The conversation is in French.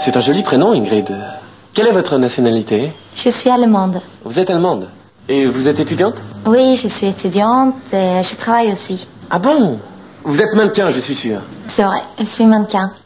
C'est un joli prénom, Ingrid. Quelle est votre nationalité? Je suis allemande. Vous êtes allemande? Et vous êtes étudiante? Oui, je suis étudiante et je travaille aussi. Ah bon? Vous êtes mannequin, je suis sûr. C'est vrai, je suis mannequin.